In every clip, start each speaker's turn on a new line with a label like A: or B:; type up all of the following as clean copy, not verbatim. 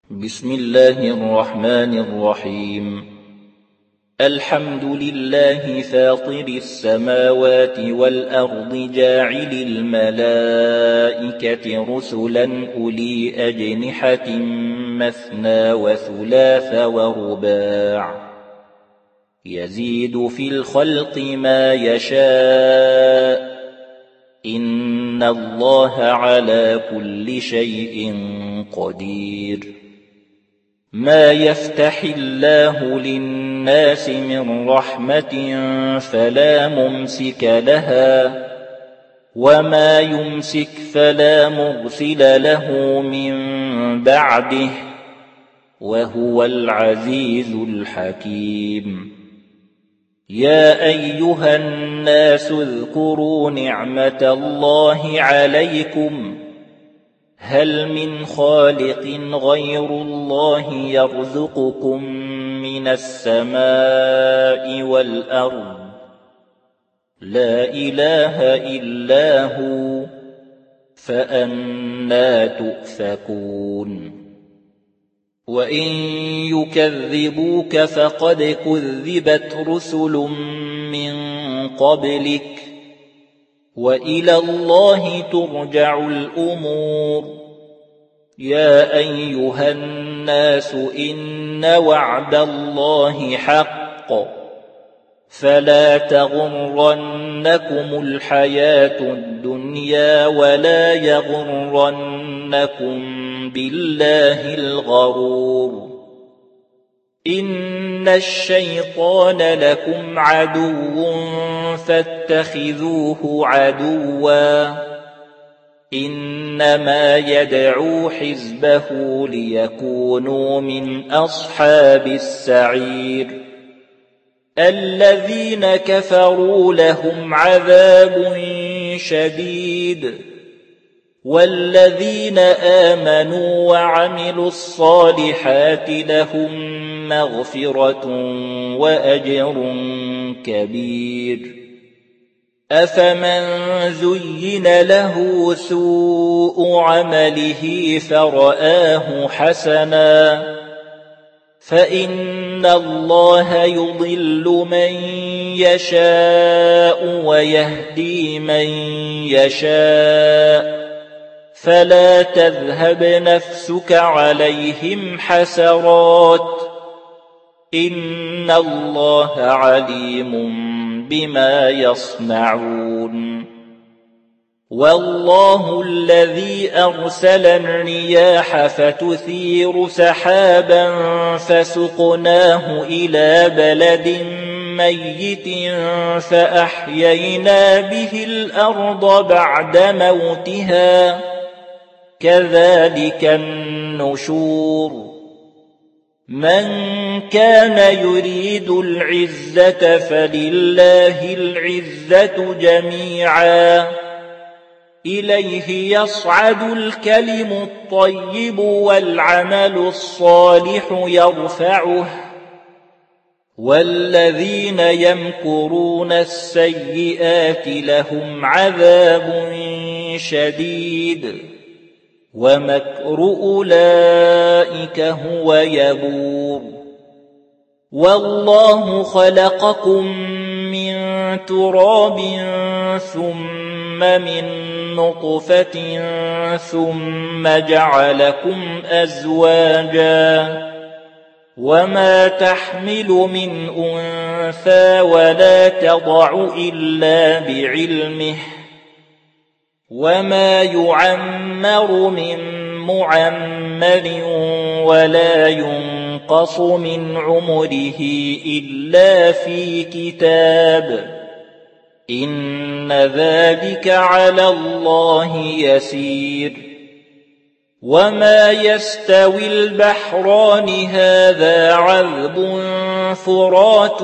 A: بسم الله الرحمن الرحيم. الحمد لله فاطر السماوات والأرض جاعل الملائكة رسلا أولي أجنحة مثنى وثلاث ورباع يزيد في الخلق ما يشاء إن الله على كل شيء قدير. ما يفتح الله للناس من رحمة فلا ممسك لها وما يمسك فلا مرسل له من بعده وهو العزيز الحكيم. يا أيها الناس اذكروا نعمة الله عليكم هل من خالق غير الله يرزقكم من السماء والأرض لا إله إلا هو فأنى تؤفكون. وإن يكذبوك فقد كذبت رسل من قبلك وإلى الله ترجع الأمور. يا أيها الناس إن وعد الله حق فلا تغرنكم الحياة الدنيا ولا يغرنكم بالله الغرور. إن الشيطان لكم عدو فاتخذوه عدوا إنما يدعو حزبه ليكونوا من أصحاب السعير. الذين كفروا لهم عذاب شديد والذين آمنوا وعملوا الصالحات لهم مغفرة وأجر كبير. أفمن زين له سوء عمله فرآه حسنا فإن الله يضل من يشاء ويهدي من يشاء فلا تذهب نفسك عليهم حسرات إن الله عليم بما يصنعون. والله الذي أرسل الرياح فتثير سحابا فسقناه إلى بلد ميت فأحيينا به الأرض بعد موتها كذلك النشور. من كان يريد العزة فلله العزة جميعا إليه يصعد الكلم الطيب والعمل الصالح يرفعه والذين يمكرون السيئات لهم عذاب شديد ومكر أولئك هو يبور. والله خلقكم من تراب ثم من نطفة ثم جعلكم أزواجا وما تحمل من أنثى ولا تضع إلا بعلمه وما يعمر من معمر ولا ينقص من عمره إلا في كتاب إن ذلك على الله يسير. وما يستوي البحران هذا عذب فرات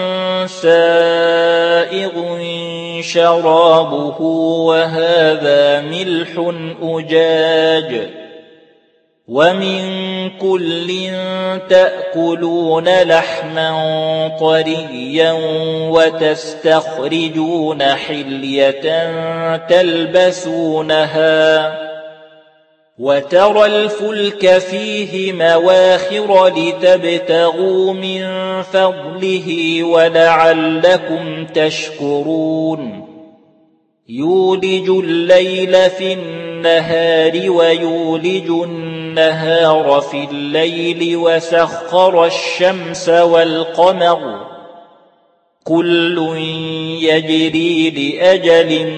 A: سائغ شرابه وهذا ملح أجاج ومن كل تأكلون لحما طريا وتستخرجون حلية تلبسونها وترى الفلك فيه مواخر لتبتغوا من فضله ولعلكم تشكرون يولج الليل في النهار ويولج النهار في الليل وسخر الشمس والقمر كل يجري لأجل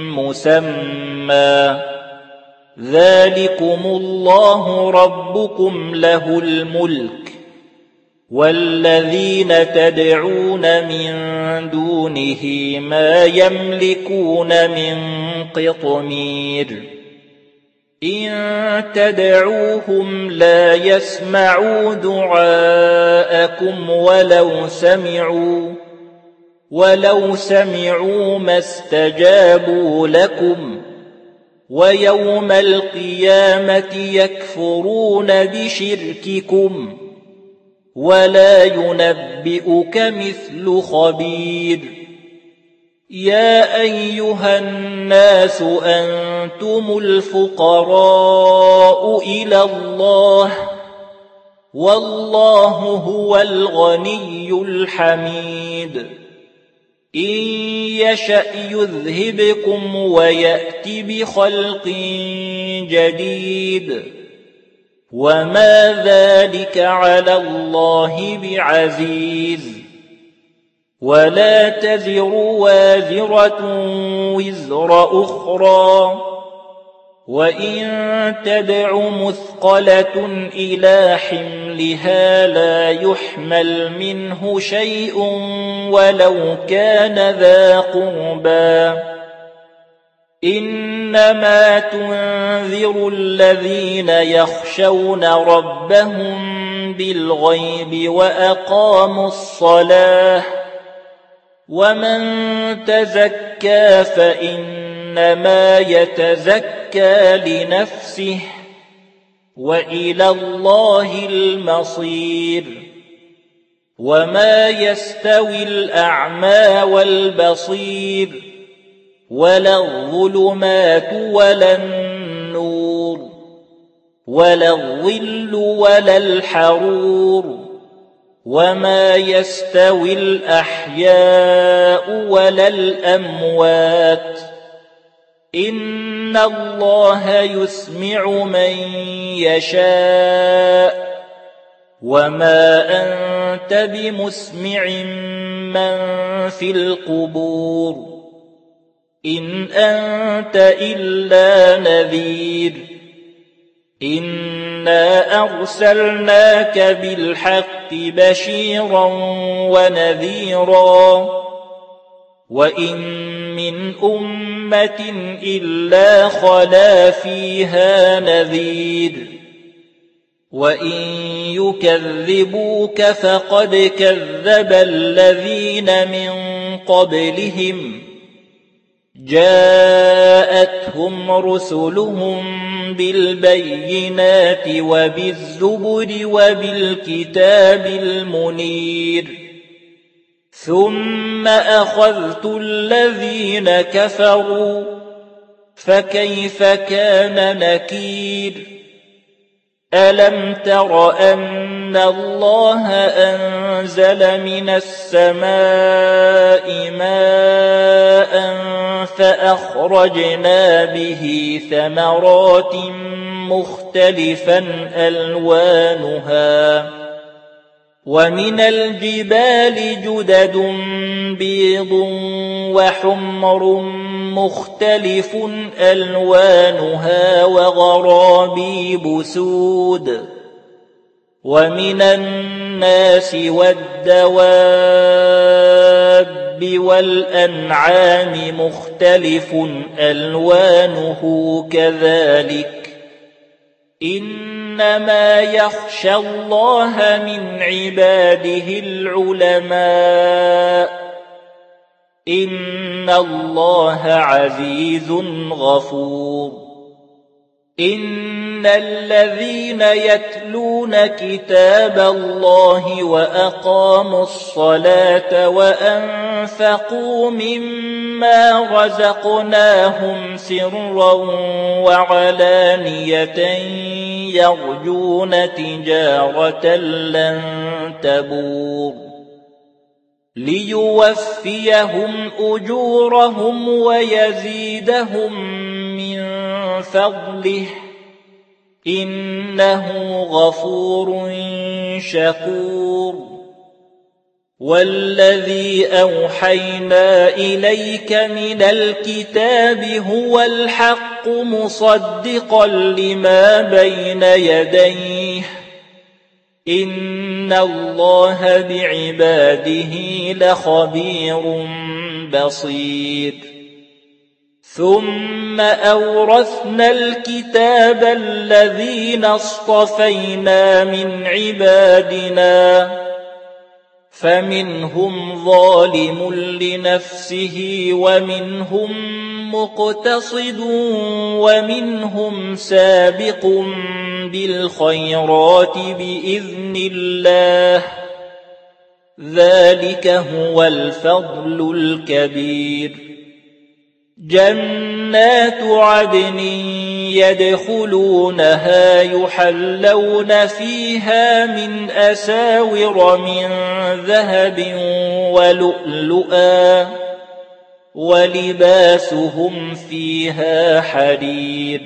A: مسمى ذلكم الله ربكم له الملك والذين تدعون من دونه ما يملكون من قطمير إن تدعوهم لا يسمعوا دعاءكم ولو سمعوا ما استجابوا لكم ويوم القيامة يكفرون بشرككم ولا ينبئك مثل خبير يا أيها الناس أنتم الفقراء إلى الله والله هو الغني الحميد إن يشأ يذهبكم ويأت بخلق جديد وما ذلك على الله بعزيز ولا تزر وازرة وزر أخرى وإن تدع مثقلة إلى حملها لا يحمل منه شيء ولو كان ذا قربى إنما تنذر الذين يخشون ربهم بالغيب وأقاموا الصلاة ومن تزكى فإنما يتزكى لنفسه وإلى الله المصير وما يستوي الأعمى والبصير ولا الظلمات ولا النور ولا الظل ولا الحرور وما يستوي الأحياء ولا الأموات إن الله يسمع من يشاء وما أنت بمسمع من في القبور إن أنت إلا نذير إنا أرسلناك بالحق بشيرا ونذيرا وإن من أمة إلا خلا فيها نذير وإن يكذبوك فقد كذب الذين من قبلهم جاءتهم رسلهم بالبينات وبالزبر وبالكتاب المنير ثم أخذت الذين كفروا فكيف كان نكير ألم تر أن الله أنزل من السماء ماء فأخرجنا به ثمرات مختلفا ألوانها ومن الجبال جدد بيض وحمر مختلف ألوانها وغرابيب سود ومن الناس والدواب والأنعام مختلف ألوانه كذلك إنما يخشى الله من عباده العلماء إن الله عزيز غفور إن الذين يتلون كتاب الله وأقاموا الصلاة وأنفقوا مما رزقناهم سرا وعلانية يرجون تجارة لن تبور ليوفيهم أجورهم ويزيدهم من فضله إنه غفور شكور والذي أوحينا إليك من الكتاب هو الحق مصدقا لما بين يديه إن الله بعباده لخبير بصير ثم أورثنا الكتاب الذين اصطفينا من عبادنا فمنهم ظالم لنفسه ومنهم مقتصد ومنهم سابق بالخيرات بإذن الله ذلك هو الفضل الكبير جنات عدن يدخلونها يحلون فيها من أساور من ذهب ولؤلؤا ولباسهم فيها حرير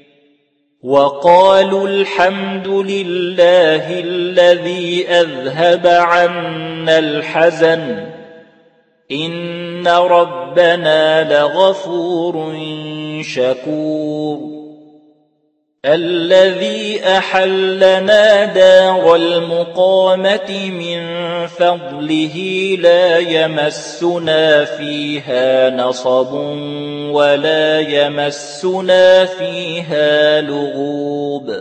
A: وقالوا الحمد لله الذي أذهب عنا الحزن إن ربنا لغفور شكور الذي أحلنا دار المقامة من فضله لا يمسنا فيها نصب ولا يمسنا فيها لغوب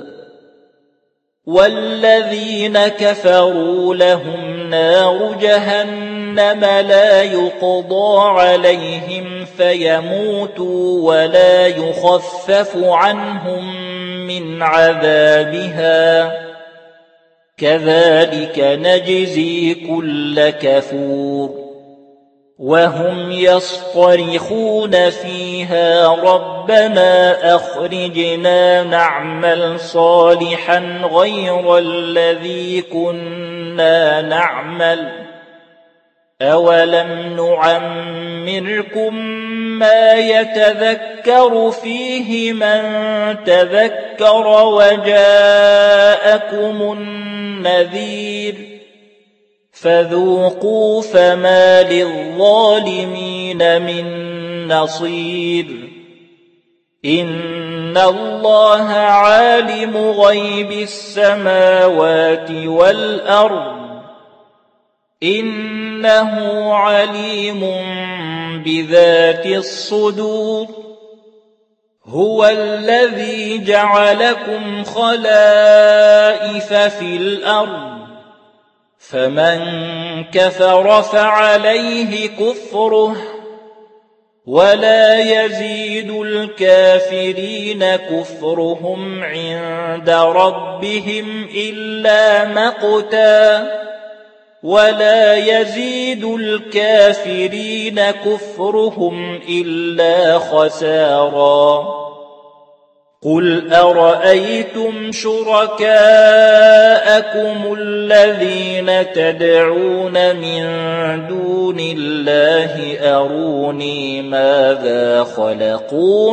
A: والذين كفروا لهم نار جهنم لا يقضى عليهم فيموتوا ولا يخفف عنهم من عذابها كذلك نجزي كل كفور وهم يصطرخون فيها ربنا أخرجنا نعمل صالحا غير الذي كنا نعمل أولم نعمركم ما يتذكر فيه من تذكر وجاءكم النذير فذوقوا فما للظالمين من نصير إن الله عالم غيب السماوات والأرض إنه عليم بذات الصدور هو الذي جعلكم خلائف في الأرض فمن كفر فعليه كفره ولا يزيد الكافرين كفرهم عند ربهم إلا مقتا ولا يزيد الكافرين كفرهم إلا خسارا قل أرأيتم شركاءكم الذين تدعون من دون الله أروني ماذا خلقوا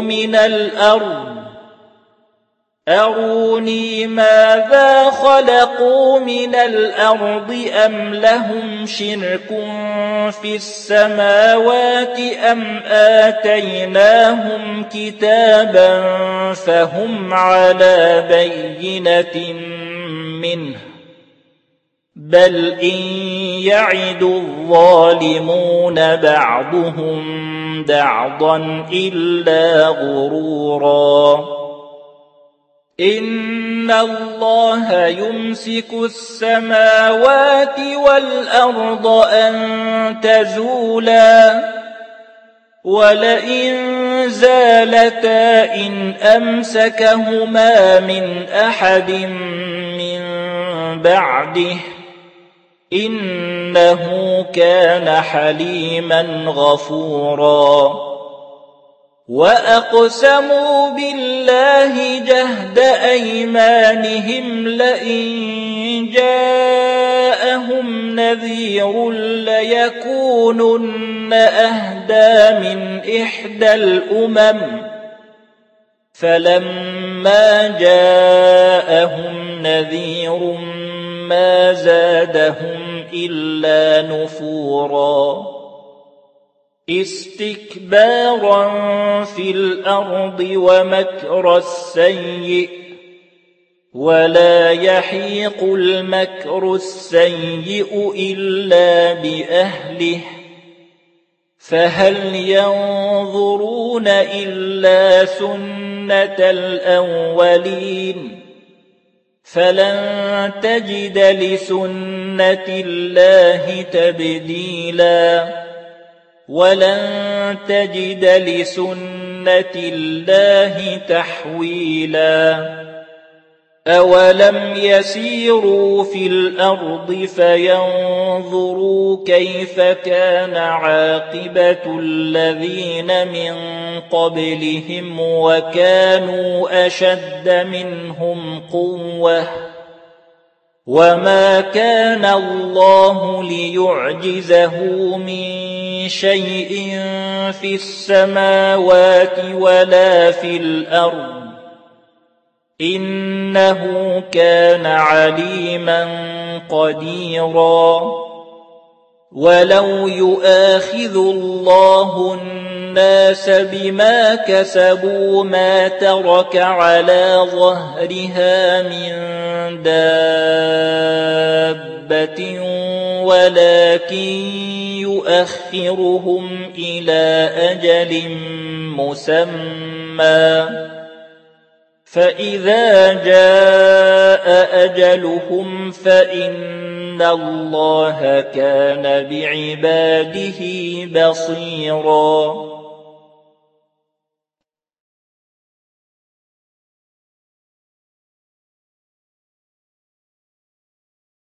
A: من الأرض أم لهم شرك في السماوات أم آتيناهم كتابا فهم على بينة منه بل إن يعد الظالمون بعضهم بعضا إلا غرورا إن الله يمسك السماوات والأرض أن تزولا ولئن زالتا إن أمسكهما من أحد من بعده إنه كان حليما غفورا وأقسموا بالله جهد أيمانهم لئن جاءهم نذير ليكونن أهدى من إحدى الأمم فلما جاءهم نذير ما زادهم إلا نفورا استكبارا في الأرض ومكر السيء ولا يحيق المكر السيء إلا بأهله فهل ينظرون إلا سنة الأولين فلن تجد لسنة الله تبديلا ولن تجد لسنة الله تحويلا أولم يسيروا في الأرض فينظروا كيف كان عاقبة الذين من قبلهم وكانوا أشد منهم قوة وما كان الله ليعجزه من شيء في السماوات ولا في الأرض إنه كان عليما قديرا ولو يؤاخذ الله الناس بما كسبوا ما ترك على ظهرها من دابة ولكن يؤخرهم إلى أجل مسمى فإذا جاء أجلهم فإن الله كان بعباده بصيراً